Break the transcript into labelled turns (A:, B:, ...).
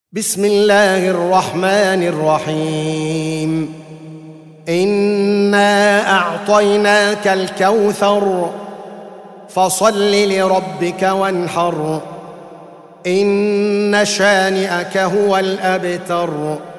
A: بسم الله الرحمن الرحيم. إنا أعطيناك الكوثر فصل لربك وانحر إن شانئك هو الأبتر.